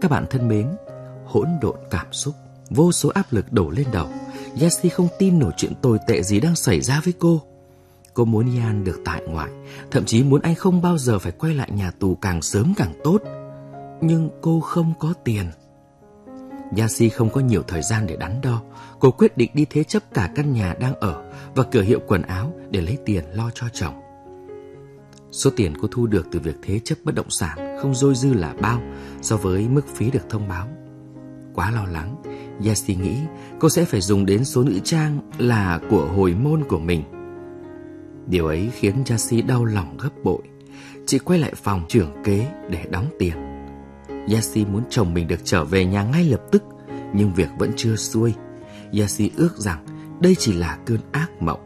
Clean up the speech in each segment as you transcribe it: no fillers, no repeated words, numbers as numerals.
Các bạn thân mến, hỗn độn cảm xúc, vô số áp lực đổ lên đầu. Jessie không tin nổi chuyện tồi tệ gì đang xảy ra với cô. Cô muốn Ian được tại ngoại, thậm chí muốn anh không bao giờ phải quay lại nhà tù càng sớm càng tốt. Nhưng cô không có tiền. Jessie không có nhiều thời gian để đắn đo. Cô quyết định đi thế chấp cả căn nhà đang ở và cửa hiệu quần áo để lấy tiền lo cho chồng. Số tiền cô thu được từ việc thế chấp bất động sản không dôi dư là bao so với mức phí được thông báo. Quá lo lắng, Jessie nghĩ cô sẽ phải dùng đến số nữ trang là của hồi môn của mình. Điều ấy khiến Jessie đau lòng gấp bội. Chị quay lại phòng trưởng kế để đóng tiền. Jessie muốn chồng mình được trở về nhà ngay lập tức, nhưng việc vẫn chưa xuôi. Jessie ước rằng đây chỉ là cơn ác mộng.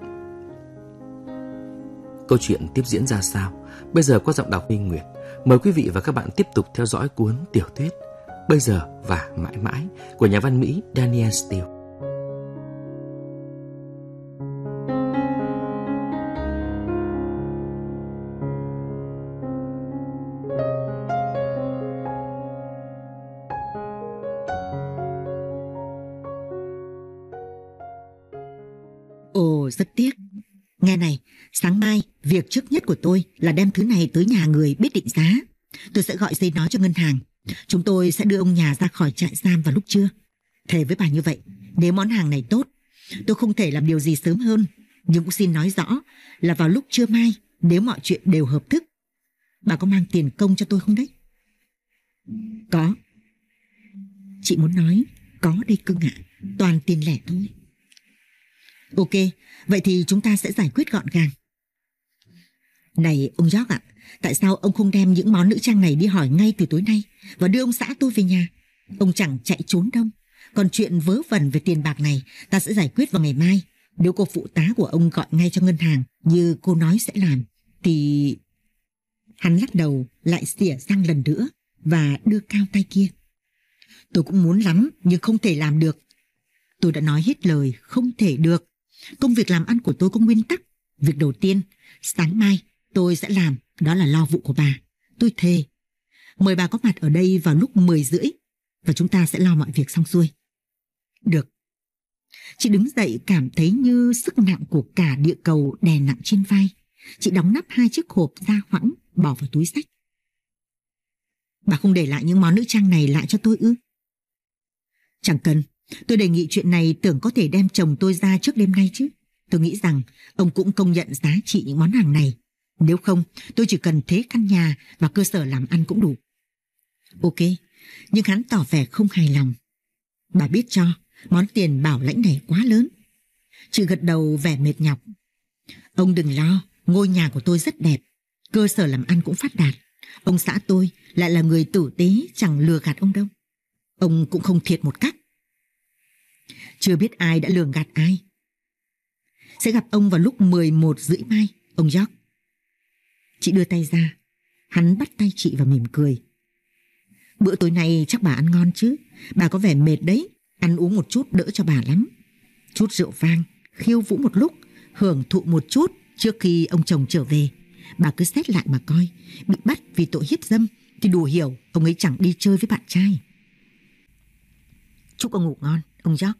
Câu chuyện tiếp diễn ra sao? Bây giờ qua giọng đọc Minh Nguyệt, mời quý vị và các bạn tiếp tục theo dõi cuốn tiểu thuyết Bây giờ và mãi mãi của nhà văn Mỹ Danielle Steel. Ồ, rất tiếc. Nghe này, sáng mai, việc trước nhất của tôi là đem thứ này tới nhà người biết định giá. Tôi sẽ gọi giấy nói cho ngân hàng. Chúng tôi sẽ đưa ông nhà ra khỏi trại giam vào lúc trưa. Thề với bà như vậy, nếu món hàng này tốt, tôi không thể làm điều gì sớm hơn. Nhưng cũng xin nói rõ là vào lúc trưa mai, nếu mọi chuyện đều hợp thức. Bà có mang tiền công cho tôi không đấy? Có. Chị muốn nói, có đây cưng ạ. Toàn tiền lẻ thôi. Ok, vậy thì chúng ta sẽ giải quyết gọn gàng. Này ông George ạ, tại sao ông không đem những món nữ trang này đi hỏi ngay từ tối nay và đưa ông xã tôi về nhà? Ông chẳng chạy trốn đâu. Còn chuyện vớ vẩn về tiền bạc này ta sẽ giải quyết vào ngày mai. Nếu cô phụ tá của ông gọi ngay cho ngân hàng như cô nói sẽ làm thì... Hắn lắc đầu lại xỉa răng lần nữa và đưa cao tay kia. Tôi cũng muốn lắm nhưng không thể làm được. Tôi đã nói hết lời không thể được. Công việc làm ăn của tôi có nguyên tắc. Việc đầu tiên, sáng mai tôi sẽ làm, đó là lo vụ của bà. Tôi thề. Mời bà có mặt ở đây vào lúc 10:30 và chúng ta sẽ lo mọi việc xong xuôi. Được. Chị đứng dậy cảm thấy như sức nặng của cả địa cầu đè nặng trên vai. Chị đóng nắp 2 chiếc hộp ra hoãng, bỏ vào túi xách. Bà không để lại những món nữ trang này lại cho tôi ư? Chẳng cần. Tôi đề nghị chuyện này tưởng có thể đem chồng tôi ra trước đêm nay chứ. Tôi nghĩ rằng ông cũng công nhận giá trị những món hàng này. Nếu không, tôi chỉ cần thế căn nhà và cơ sở làm ăn cũng đủ. Ok, nhưng hắn tỏ vẻ không hài lòng. Bà biết cho, món tiền bảo lãnh này quá lớn. Chị gật đầu vẻ mệt nhọc. Ông đừng lo, ngôi nhà của tôi rất đẹp. Cơ sở làm ăn cũng phát đạt. Ông xã tôi lại là người tử tế, chẳng lừa gạt ông đâu. Ông cũng không thiệt một cách. Chưa biết ai đã lường gạt ai. Sẽ gặp ông vào lúc 11:30 mai, ông George. Chị đưa tay ra. Hắn bắt tay chị và mỉm cười. Bữa tối nay chắc bà ăn ngon chứ. Bà có vẻ mệt đấy. Ăn uống một chút đỡ cho bà lắm. Chút rượu vang, khiêu vũ một lúc, hưởng thụ một chút trước khi ông chồng trở về. Bà cứ xét lại mà coi. Bị bắt vì tội hiếp dâm thì đủ hiểu ông ấy chẳng đi chơi với bạn trai. Chúc ông ngủ ngon, ông George.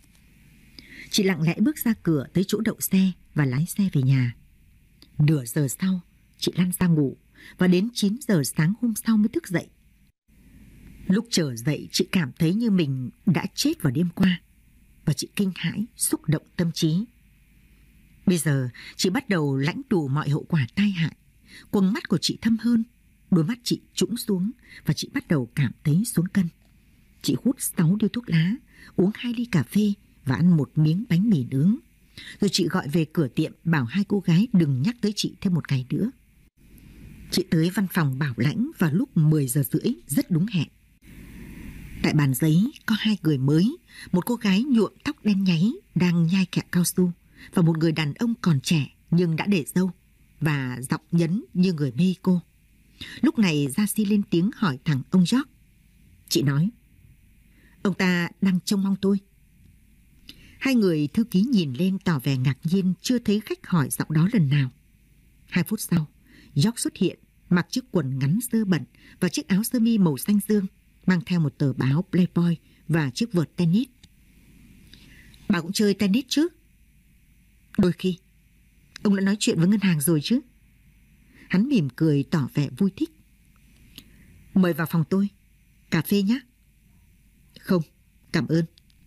Chị lặng lẽ bước ra cửa tới chỗ đậu xe và lái xe về nhà. Nửa giờ sau, chị lăn ra ngủ và đến 9 giờ sáng hôm sau mới thức dậy. Lúc trở dậy, chị cảm thấy như mình đã chết vào đêm qua và chị kinh hãi, xúc động tâm trí. Bây giờ, chị bắt đầu lãnh đủ mọi hậu quả tai hại. Quầng mắt của chị thâm hơn, đôi mắt chị trũng xuống và chị bắt đầu cảm thấy xuống cân. Chị hút 6 điếu thuốc lá, uống 2 ly cà phê và ăn 1 miếng bánh mì nướng. Rồi chị gọi về cửa tiệm bảo 2 cô gái đừng nhắc tới chị thêm một ngày nữa. Chị tới văn phòng bảo lãnh vào lúc 10:30 rất đúng hẹn. Tại bàn giấy có 2 người mới, một cô gái nhuộm tóc đen nháy đang nhai kẹo cao su và một người đàn ông còn trẻ nhưng đã để râu và giọng nhấn như người Mexico. Lúc này Gia-si lên tiếng hỏi thẳng ông George. Chị nói, ông ta đang trông mong tôi. 2 người thư ký nhìn lên tỏ vẻ ngạc nhiên chưa thấy khách hỏi giọng đó lần nào. 2 phút sau, George xuất hiện, mặc chiếc quần ngắn dơ bẩn và chiếc áo sơ mi màu xanh dương. mang theo một tờ báo Playboy và chiếc vợt tennis. Bà cũng chơi tennis chứ? Đôi khi. Ông đã nói chuyện với ngân hàng rồi chứ? Hắn mỉm cười tỏ vẻ vui thích. Mời vào phòng tôi. Cà phê nhé. Không, cảm ơn.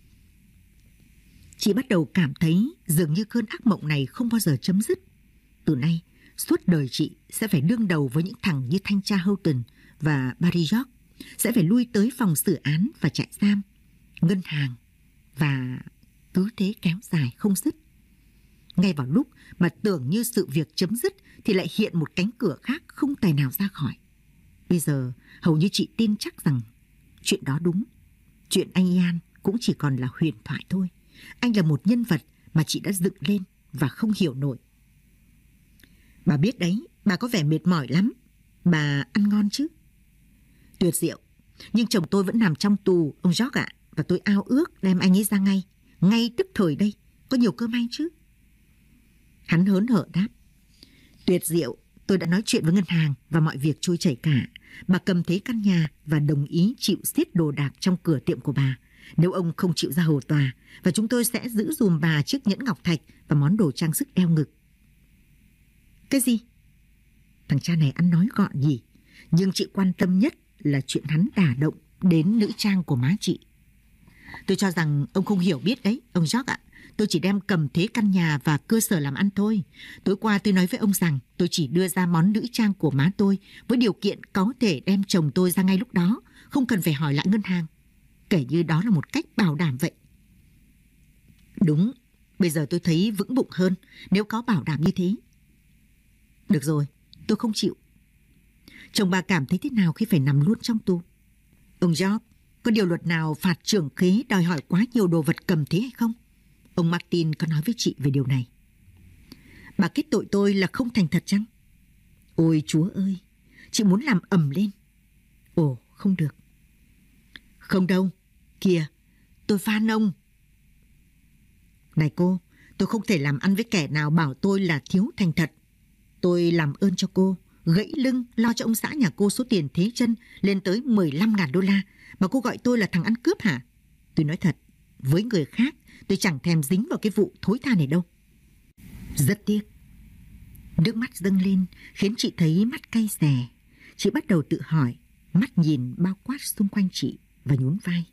Chị bắt đầu cảm thấy dường như cơn ác mộng này không bao giờ chấm dứt. Từ nay, suốt đời chị sẽ phải đương đầu với những thằng như thanh tra Houghton và Barry York, sẽ phải lui tới phòng xử án và trại giam, ngân hàng, và cứ thế kéo dài không dứt. Ngay vào lúc mà tưởng như sự việc chấm dứt thì lại hiện một cánh cửa khác không tài nào ra khỏi. Bây giờ hầu như chị tin chắc rằng chuyện đó đúng. Chuyện anh Ian cũng chỉ còn là huyền thoại thôi. Anh là một nhân vật mà chị đã dựng lên và không hiểu nổi. Bà biết đấy, bà có vẻ mệt mỏi lắm. Bà ăn ngon chứ? Tuyệt diệu. Nhưng chồng tôi vẫn nằm trong tù, ông George ạ. Và tôi ao ước đem anh ấy ra ngay tức thời đây. Có nhiều cơm ăn chứ? Hắn hớn hở đáp. Tuyệt diệu. Tôi đã nói chuyện với ngân hàng và mọi việc trôi chảy cả. Bà cầm thế căn nhà và đồng ý chịu xiết đồ đạc trong cửa tiệm của bà nếu ông không chịu ra hầu tòa, và chúng tôi sẽ giữ dùm bà chiếc nhẫn ngọc thạch và món đồ trang sức đeo ngực. Cái gì? Thằng cha này ăn nói gọn nhỉ. Nhưng chị quan tâm nhất là chuyện hắn đả động đến nữ trang của má chị. Tôi cho rằng ông không hiểu biết đấy, ông George ạ. Tôi chỉ đem cầm thế căn nhà và cơ sở làm ăn thôi. Tối qua tôi nói với ông rằng tôi chỉ đưa ra món nữ trang của má tôi với điều kiện có thể đem chồng tôi ra ngay lúc đó, không cần phải hỏi lại ngân hàng. Kể như đó là một cách bảo đảm vậy. Đúng, bây giờ tôi thấy vững bụng hơn nếu có bảo đảm như thế. Được rồi, tôi không chịu. Chồng bà cảm thấy thế nào khi phải nằm luôn trong tù? Ông George, có điều luật nào phạt trưởng khế đòi hỏi quá nhiều đồ vật cầm thế hay không? Ông Martin có nói với chị về điều này. Bà kết tội tôi là không thành thật chăng? Ôi Chúa ơi, chị muốn làm ầm lên. Ồ, không được. Không đâu, kìa, tôi van ông. Này cô, tôi không thể làm ăn với kẻ nào bảo tôi là thiếu thành thật. Tôi làm ơn cho cô, gãy lưng lo cho ông xã nhà cô số tiền thế chân lên tới 15.000 đô la mà cô gọi tôi là thằng ăn cướp hả? Tôi nói thật, với người khác tôi chẳng thèm dính vào cái vụ thối tha này đâu. Rất tiếc. Nước mắt dâng lên khiến chị thấy mắt cay xè. Chị bắt đầu tự hỏi, mắt nhìn bao quát xung quanh chị và nhún vai.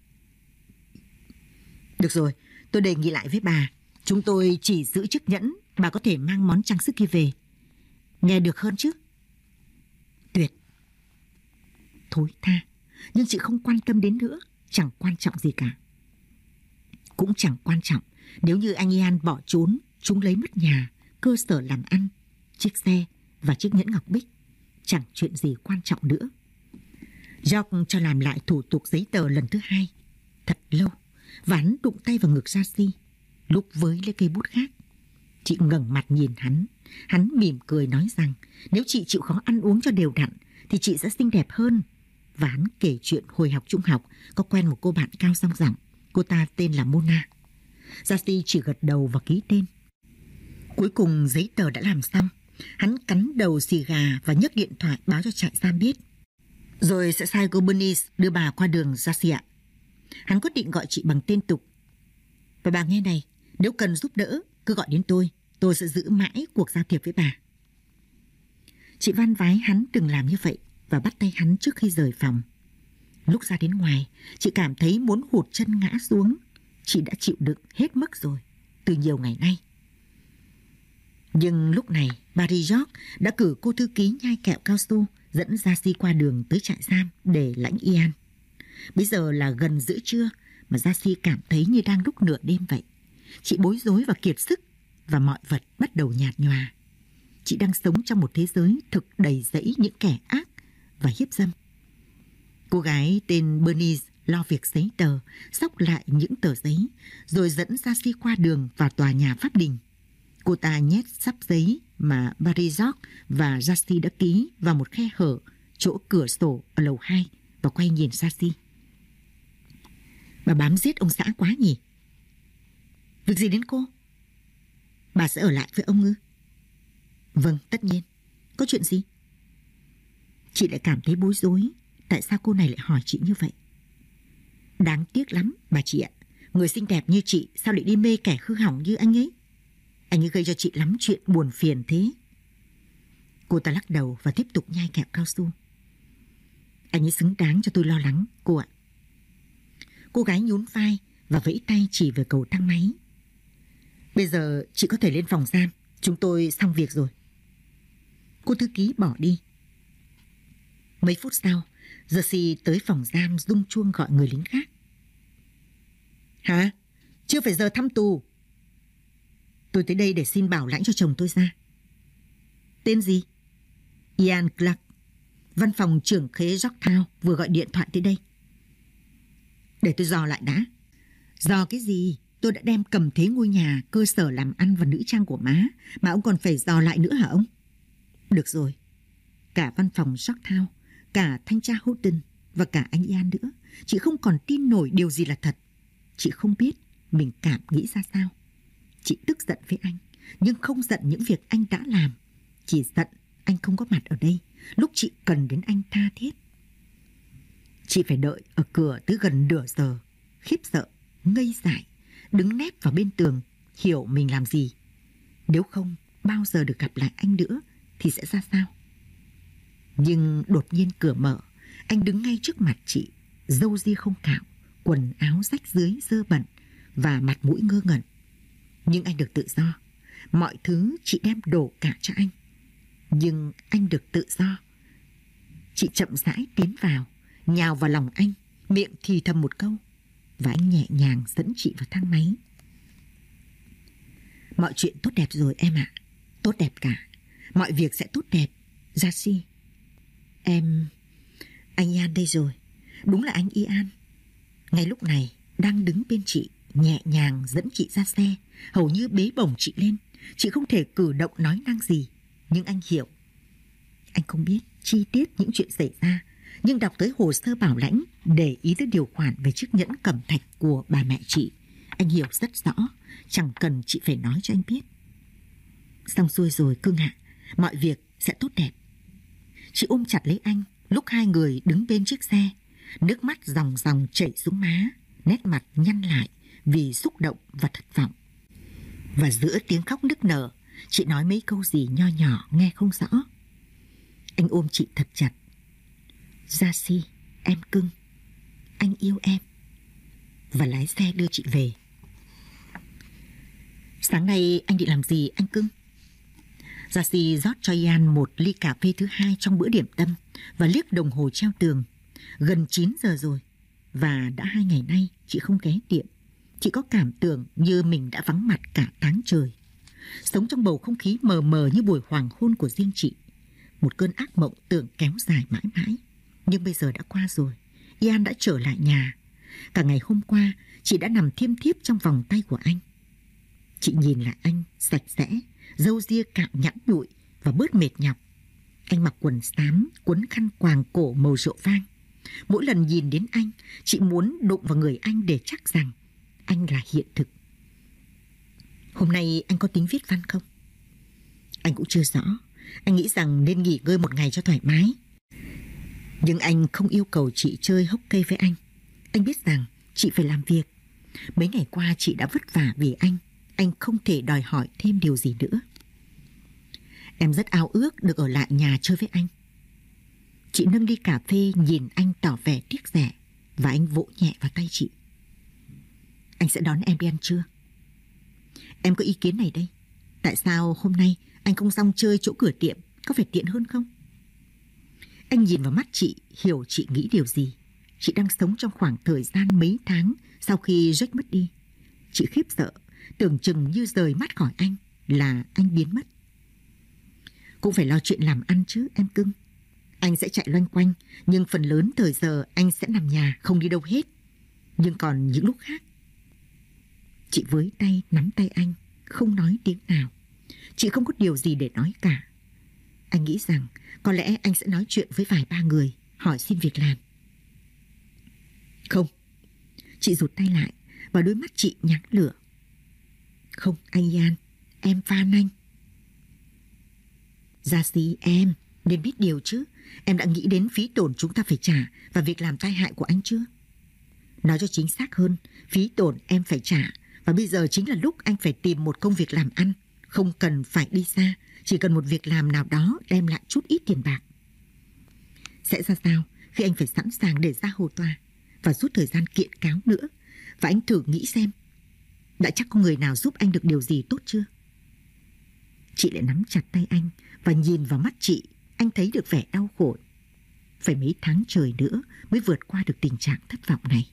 Được rồi, tôi đề nghị lại với bà. Chúng tôi chỉ giữ chiếc nhẫn, bà có thể mang món trang sức kia về. Nghe được hơn chứ? Tuyệt. Thối tha. Nhưng chị không quan tâm đến nữa. Chẳng quan trọng gì cả. Cũng chẳng quan trọng nếu như anh Ian bỏ trốn, chúng lấy mất nhà, cơ sở làm ăn, chiếc xe và chiếc nhẫn ngọc bích. Chẳng chuyện gì quan trọng nữa. George cho làm lại thủ tục giấy tờ lần thứ 2. Thật lâu. Và hắn đụng tay vào ngực Jacy, lúc với lấy cây bút khác. Chị ngẩng mặt nhìn hắn. Hắn mỉm cười nói rằng nếu chị chịu khó ăn uống cho đều đặn thì chị sẽ xinh đẹp hơn. Và hắn kể chuyện hồi học trung học có quen một cô bạn cao song ròng. Cô ta tên là Mona. Jacy chỉ gật đầu và ký tên. Cuối cùng giấy tờ đã làm xong. Hắn cắn đầu xì gà và nhấc điện thoại báo cho trại giam biết. Rồi sẽ sai cô Bernice đưa bà qua đường, Jacy ạ. Hắn quyết định gọi chị bằng tên tục. Và bà nghe này, nếu cần giúp đỡ cứ gọi đến tôi sẽ giữ mãi cuộc giao thiệp với bà. Chị van vái hắn đừng làm như vậy và bắt tay hắn trước khi rời phòng. Lúc ra đến ngoài, chị cảm thấy muốn hụt chân ngã xuống. Chị đã chịu đựng hết mức rồi, từ nhiều ngày nay. Nhưng lúc này, Barry York đã cử cô thư ký nhai kẹo cao su dẫn Jacy qua đường tới trại giam để lãnh Ian. Bây giờ là gần giữa trưa mà Jacy cảm thấy như đang lúc nửa đêm vậy. Chị bối rối và kiệt sức và mọi vật bắt đầu nhạt nhòa. Chị đang sống trong một thế giới thực đầy rẫy những kẻ ác và hiếp dâm. Cô gái tên Bernice lo việc giấy tờ, xốc lại những tờ giấy, rồi dẫn Jacy qua đường vào tòa nhà pháp đình. Cô ta nhét sắp giấy mà Barry York và Jacy đã ký vào một khe hở chỗ cửa sổ ở lầu 2 và quay nhìn Jacy. Bà bám giết ông xã quá nhỉ? Việc gì đến cô? Bà sẽ ở lại với ông ư? Vâng, tất nhiên. Có chuyện gì? Chị lại cảm thấy bối rối. Tại sao cô này lại hỏi chị như vậy? Đáng tiếc lắm, bà chị ạ. Người xinh đẹp như chị sao lại đi mê kẻ hư hỏng như anh ấy? Anh ấy gây cho chị lắm chuyện buồn phiền thế. Cô ta lắc đầu và tiếp tục nhai kẹo cao su. Anh ấy xứng đáng cho tôi lo lắng, cô ạ. Cô gái nhún vai và vẫy tay chỉ về cầu thang máy. Bây giờ chị có thể lên phòng giam. Chúng tôi xong việc rồi. Cô thư ký bỏ đi. Mấy phút sau, Jersey tới phòng giam rung chuông gọi người lính khác. Hả? Chưa phải giờ thăm tù. Tôi tới đây để xin bảo lãnh cho chồng tôi ra. Tên gì? Ian Clark. Văn phòng trưởng khế Yorktown vừa gọi điện thoại tới đây. Để tôi dò lại đã. Dò cái gì? Tôi đã đem cầm thế ngôi nhà, cơ sở làm ăn và nữ trang của má, mà ông còn phải dò lại nữa hả ông? Được rồi. Cả văn phòng Yorktown, cả thanh tra Houghton và cả anh Ian nữa. Chị không còn tin nổi điều gì là thật. Chị không biết mình cảm nghĩ ra sao. Chị tức giận với anh, nhưng không giận những việc anh đã làm. Chỉ giận anh không có mặt ở đây lúc chị cần đến anh tha thiết. Chị phải đợi ở cửa tới gần nửa giờ, khiếp sợ, ngây dại, đứng nép vào bên tường, hiểu mình làm gì. Nếu không bao giờ được gặp lại anh nữa thì sẽ ra sao? Nhưng đột nhiên cửa mở, anh đứng ngay trước mặt chị, râu ria không cạo, quần áo rách dưới dơ bẩn và mặt mũi ngơ ngẩn. Nhưng anh được tự do. Mọi thứ chị đem đổ cả cho anh. Nhưng anh được tự do. Chị chậm rãi tiến vào, nhào vào lòng anh, miệng thì thầm một câu. Và anh nhẹ nhàng dẫn chị vào thang máy. Mọi chuyện tốt đẹp rồi em ạ. Tốt đẹp cả. Mọi việc sẽ tốt đẹp. Jassy. Anh Ian đây rồi. Đúng là anh Ian. Ngay lúc này đang đứng bên chị, nhẹ nhàng dẫn chị ra xe, hầu như bế bổng chị lên. Chị không thể cử động nói năng gì, nhưng anh hiểu. Anh không biết chi tiết những chuyện xảy ra, nhưng đọc tới hồ sơ bảo lãnh, để ý tới điều khoản về chiếc nhẫn cẩm thạch của bà mẹ chị, anh hiểu rất rõ, chẳng cần chị phải nói cho anh biết. Xong xuôi rồi cưng ạ, mọi việc sẽ tốt đẹp. Chị ôm chặt lấy anh lúc hai người đứng bên chiếc xe, nước mắt ròng ròng chảy xuống má, nét mặt nhăn lại vì xúc động và thất vọng. Và giữa tiếng khóc nức nở, chị nói mấy câu gì nho nhỏ nghe không rõ. Anh ôm chị thật chặt. Jassy, em cưng, anh yêu em. Và lái xe đưa chị về. Sáng nay anh định làm gì anh cưng? Jassy rót cho Ian một ly cà phê thứ hai trong bữa điểm tâm và liếc đồng hồ treo tường. Gần 9 giờ rồi. Và đã 2 ngày nay chị không ghé tiệm. Chị có cảm tưởng như mình đã vắng mặt cả tháng trời. Sống trong bầu không khí mờ mờ như buổi hoàng hôn của riêng chị. Một cơn ác mộng tưởng kéo dài mãi mãi. Nhưng bây giờ đã qua rồi. Ian đã trở lại nhà. Cả ngày hôm qua chị đã nằm thiêm thiếp trong vòng tay của anh. Chị nhìn lại anh sạch sẽ, râu ria cạo nhẵn nhụi và bớt mệt nhọc. Anh mặc quần xám, quấn khăn quàng cổ màu rượu vang. Mỗi lần nhìn đến anh, chị muốn đụng vào người anh để chắc rằng anh là hiện thực. Hôm nay anh có tính viết văn không? Anh cũng chưa rõ. Anh nghĩ rằng nên nghỉ ngơi một ngày cho thoải mái. Nhưng anh không yêu cầu chị chơi hốc cây với anh. Anh biết rằng chị phải làm việc. Mấy ngày qua chị đã vất vả vì anh. Anh không thể đòi hỏi thêm điều gì nữa. Em rất ao ước được ở lại nhà chơi với anh. Chị nâng ly cà phê nhìn anh tỏ vẻ tiếc rẻ. Và anh vỗ nhẹ vào tay chị. Anh sẽ đón em đi ăn trưa. Em có ý kiến này đây. Tại sao hôm nay anh không xong chơi chỗ cửa tiệm? Có phải tiện hơn không? Anh nhìn vào mắt chị, hiểu chị nghĩ điều gì. Chị đang sống trong khoảng thời gian mấy tháng sau khi Jack mất đi. Chị khiếp sợ, tưởng chừng như rời mắt khỏi anh là anh biến mất. Cũng phải lo chuyện làm ăn chứ em cưng. Anh sẽ chạy loanh quanh, nhưng phần lớn thời giờ anh sẽ nằm nhà không đi đâu hết. Nhưng còn những lúc khác. Chị với tay nắm tay anh, không nói tiếng nào. Chị không có điều gì để nói cả. Anh nghĩ rằng có lẽ anh sẽ nói chuyện với vài ba người, hỏi xin việc làm. Không. Chị rụt tay lại và đôi mắt chị nháng lửa. Không anh Ian, em van anh. Jassy em, nên biết điều chứ. Em đã nghĩ đến phí tổn chúng ta phải trả và việc làm tai hại của anh chưa? Nói cho chính xác hơn, phí tổn em phải trả. Và bây giờ chính là lúc anh phải tìm một công việc làm ăn. Không cần phải đi xa, chỉ cần một việc làm nào đó đem lại chút ít tiền bạc. Sẽ ra sao khi anh phải sẵn sàng để ra hầu tòa và rút thời gian kiện cáo nữa? Và anh thử nghĩ xem, đã chắc có người nào giúp anh được điều gì tốt chưa? Chị lại nắm chặt tay anh và nhìn vào mắt chị, anh thấy được vẻ đau khổ. Phải mấy tháng trời nữa mới vượt qua được tình trạng thất vọng này.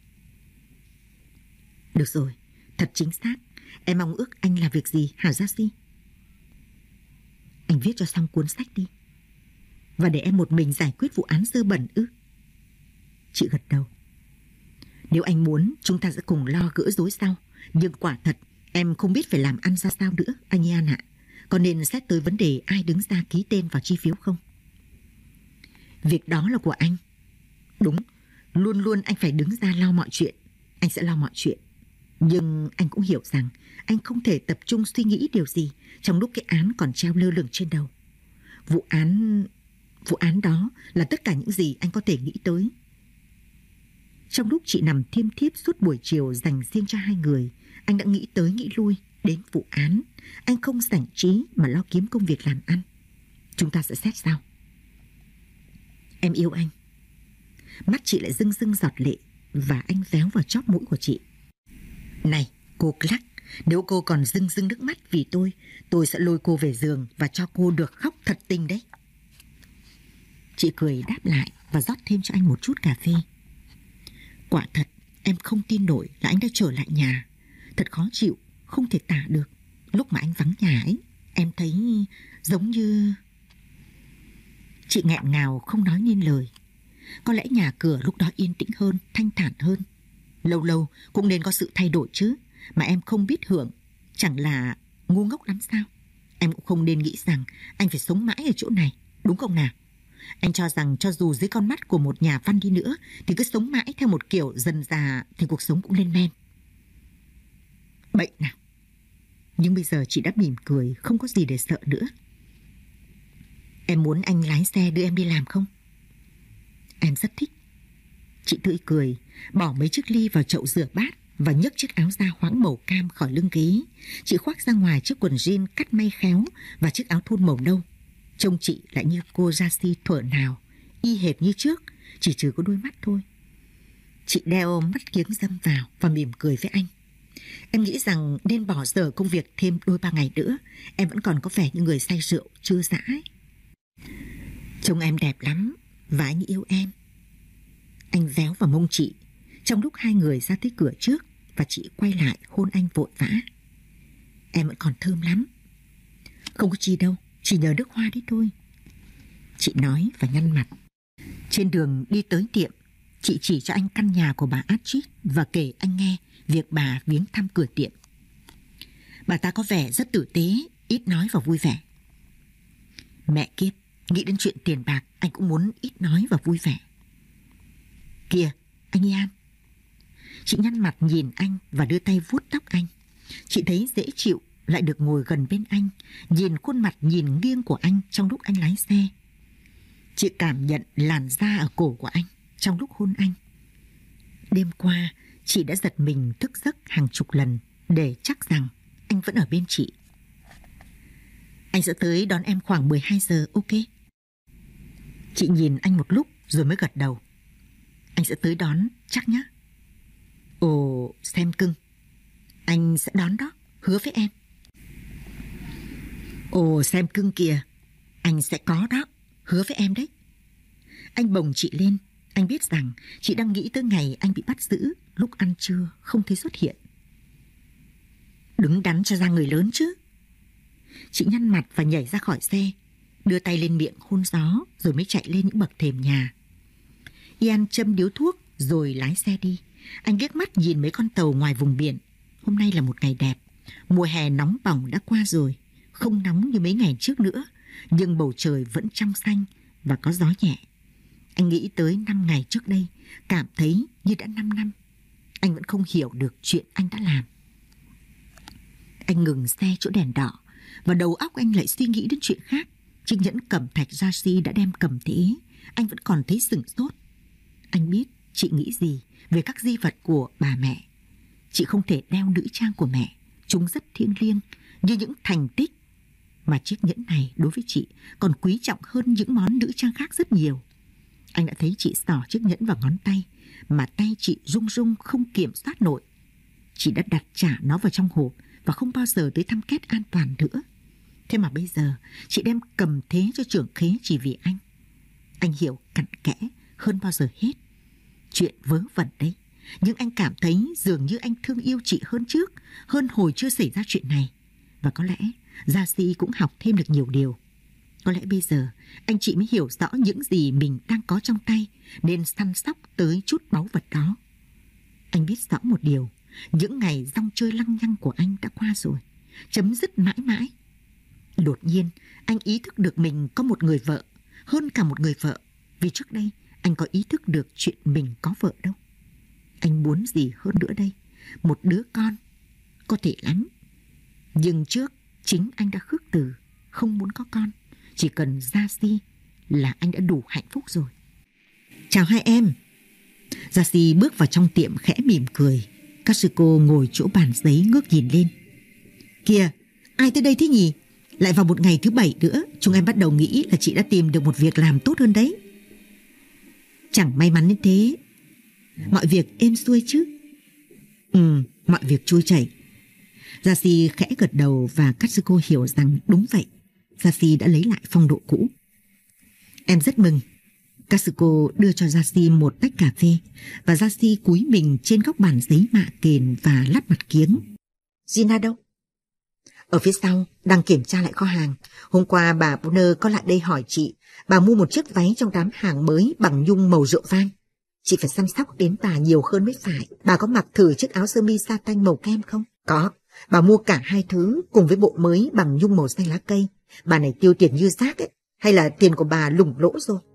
Được rồi, thật chính xác. Em mong ước anh làm việc gì hả Jessie? Anh viết cho xong cuốn sách đi. Và để em một mình giải quyết vụ án dơ bẩn ư? Chị gật đầu. Nếu anh muốn, chúng ta sẽ cùng lo gỡ rối sau. Nhưng quả thật, em không biết phải làm ăn ra sao nữa, anh Ian ạ. Có nên xét tới vấn đề ai đứng ra ký tên vào chi phiếu không? Việc đó là của anh. Đúng, luôn luôn anh phải đứng ra lo mọi chuyện. Anh sẽ lo mọi chuyện. Nhưng anh cũng hiểu rằng anh không thể tập trung suy nghĩ điều gì trong lúc cái án còn treo lơ lửng trên đầu. Vụ án đó là tất cả những gì anh có thể nghĩ tới. Trong lúc chị nằm thiêm thiếp suốt buổi chiều dành riêng cho hai người, anh đã nghĩ tới nghĩ lui đến vụ án. Anh không rảnh trí mà lo kiếm công việc làm ăn. Chúng ta sẽ xét sao? Em yêu anh. Mắt chị lại rưng rưng giọt lệ và anh véo vào chóp mũi của chị. Này, cô Clark, nếu cô còn rưng rưng nước mắt vì tôi sẽ lôi cô về giường và cho cô được khóc thật tình đấy. Chị cười đáp lại và rót thêm cho anh một chút cà phê. Quả thật, em không tin nổi là anh đã trở lại nhà. Thật khó chịu, không thể tả được. Lúc mà anh vắng nhà ấy, em thấy giống như... Chị nghẹn ngào không nói nên lời. Có lẽ nhà cửa lúc đó yên tĩnh hơn, thanh thản hơn. Lâu lâu cũng nên có sự thay đổi chứ. Mà em không biết hưởng, chẳng là ngu ngốc lắm sao? Em cũng không nên nghĩ rằng anh phải sống mãi ở chỗ này, đúng không nào? Anh cho rằng cho dù dưới con mắt của một nhà văn đi nữa thì cứ sống mãi theo một kiểu dần dà thì cuộc sống cũng lên men. Bệnh nào. Nhưng bây giờ chị đã mỉm cười, không có gì để sợ nữa. Em muốn anh lái xe đưa em đi làm không? Em rất thích. Chị tươi cười, bỏ mấy chiếc ly vào chậu rửa bát và nhấc chiếc áo da hoáng màu cam khỏi lưng ghế. Chị khoác ra ngoài chiếc quần jean cắt may khéo và chiếc áo thun màu nâu. Trông chị lại như cô Jessie thuở nào, y hệt như trước, chỉ trừ có đôi mắt thôi. Chị đeo mắt kiếng râm vào và mỉm cười với anh. Em nghĩ rằng nên bỏ dở công việc thêm 2-3 ngày nữa. Em vẫn còn có vẻ như người say rượu chưa dã ấy. Trông em đẹp lắm và anh yêu em. Anh véo vào mông chị trong lúc hai người ra tới cửa trước và chị quay lại hôn anh vội vã. Em vẫn còn thơm lắm. Không có chi đâu, chỉ nhờ nước hoa đấy thôi. Chị nói và nhăn mặt. Trên đường đi tới tiệm, chị chỉ cho anh căn nhà của bà Astrid và kể anh nghe việc bà viếng thăm cửa tiệm. Bà ta có vẻ rất tử tế, ít nói và vui vẻ. Mẹ kiếp, nghĩ đến chuyện tiền bạc anh cũng muốn ít nói và vui vẻ. Kìa, anh Ian. Chị nhăn mặt nhìn anh và đưa tay vuốt tóc anh. Chị thấy dễ chịu lại được ngồi gần bên anh, nhìn khuôn mặt nhìn nghiêng của anh trong lúc anh lái xe. Chị cảm nhận làn da ở cổ của anh trong lúc hôn anh. Đêm qua, chị đã giật mình thức giấc hàng chục lần để chắc rằng anh vẫn ở bên chị. Anh sẽ tới đón em khoảng 12 giờ, ok? Chị nhìn anh một lúc rồi mới gật đầu. Anh sẽ tới đón, chắc nhá. Ồ, xem cưng. Anh sẽ đón đó, hứa với em. Ồ, xem cưng kìa. Anh sẽ có đó, hứa với em đấy. Anh bồng chị lên. Anh biết rằng chị đang nghĩ tới ngày anh bị bắt giữ lúc ăn trưa không thấy xuất hiện. Đứng đắn cho ra người lớn chứ. Chị nhăn mặt và nhảy ra khỏi xe, đưa tay lên miệng hôn gió rồi mới chạy lên những bậc thềm nhà. Ian châm điếu thuốc rồi lái xe đi. Anh liếc mắt nhìn mấy con tàu ngoài vùng biển. Hôm nay là một ngày đẹp. Mùa hè nóng bỏng đã qua rồi. Không nóng như mấy ngày trước nữa, nhưng bầu trời vẫn trong xanh và có gió nhẹ. Anh nghĩ tới 5 ngày trước đây, cảm thấy như đã 5 năm. Anh vẫn không hiểu được chuyện anh đã làm. Anh ngừng xe chỗ đèn đỏ và đầu óc anh lại suy nghĩ đến chuyện khác. Chiếc nhẫn cẩm thạch Jessie đã đem cầm thế, anh vẫn còn thấy sửng sốt. Anh biết chị nghĩ gì về các di vật của bà mẹ. Chị không thể đeo nữ trang của mẹ, chúng rất thiêng liêng như những thành tích. Mà chiếc nhẫn này đối với chị còn quý trọng hơn những món nữ trang khác rất nhiều. Anh đã thấy chị xỏ chiếc nhẫn vào ngón tay, mà tay chị rung rung không kiểm soát nổi. Chị đã đặt trả nó vào trong hộp và không bao giờ tới thăm kết an toàn nữa. Thế mà bây giờ chị đem cầm thế cho trưởng khế chỉ vì anh. Anh hiểu cặn kẽ hơn bao giờ hết. Chuyện vớ vẩn đấy, nhưng anh cảm thấy dường như anh thương yêu chị hơn trước, hơn hồi chưa xảy ra chuyện này. Và có lẽ Gia Si cũng học thêm được nhiều điều. Có lẽ bây giờ anh chị mới hiểu rõ những gì mình đang có trong tay, nên săn sóc tới chút báu vật đó. Anh biết rõ một điều, những ngày rong chơi lăng nhăng của anh đã qua rồi, chấm dứt mãi mãi. Đột nhiên anh ý thức được mình có một người vợ, hơn cả một người vợ, vì trước đây anh có ý thức được chuyện mình có vợ đâu. Anh muốn gì hơn nữa đây? Một đứa con có thể lắm, nhưng trước chính anh đã khước từ, không muốn có con. Chỉ cần Gia Si là anh đã đủ hạnh phúc rồi. Chào hai em. Gia Si bước vào trong tiệm khẽ mỉm cười. Katsuko ngồi chỗ bàn giấy ngước nhìn lên. Kìa, ai tới đây thế nhỉ? Lại vào một ngày thứ bảy nữa, chúng em bắt đầu nghĩ là chị đã tìm được một việc làm tốt hơn đấy. Chẳng may mắn đến thế. Mọi việc êm xuôi chứ? Mọi việc trôi chảy. Gia Si khẽ gật đầu và Katsuko hiểu rằng đúng vậy. Gia Si đã lấy lại phong độ cũ. Em rất mừng. Katsuko đưa cho Gia Si một tách cà phê và Gia Si cúi mình trên góc bàn giấy mạ kền và lắp mặt kiếng. Gina đâu? Ở phía sau, đang kiểm tra lại kho hàng. Hôm qua bà Bonner có lại đây hỏi chị. Bà mua một chiếc váy trong đám hàng mới bằng nhung màu rượu vang. Chị phải chăm sóc đến bà nhiều hơn mới phải. Bà có mặc thử chiếc áo sơ mi sa tanh màu kem không? Có. Bà mua cả hai thứ cùng với bộ mới bằng nhung màu xanh lá cây. Bà này tiêu tiền như rác ấy. Hay là tiền của bà lủng lỗ rồi?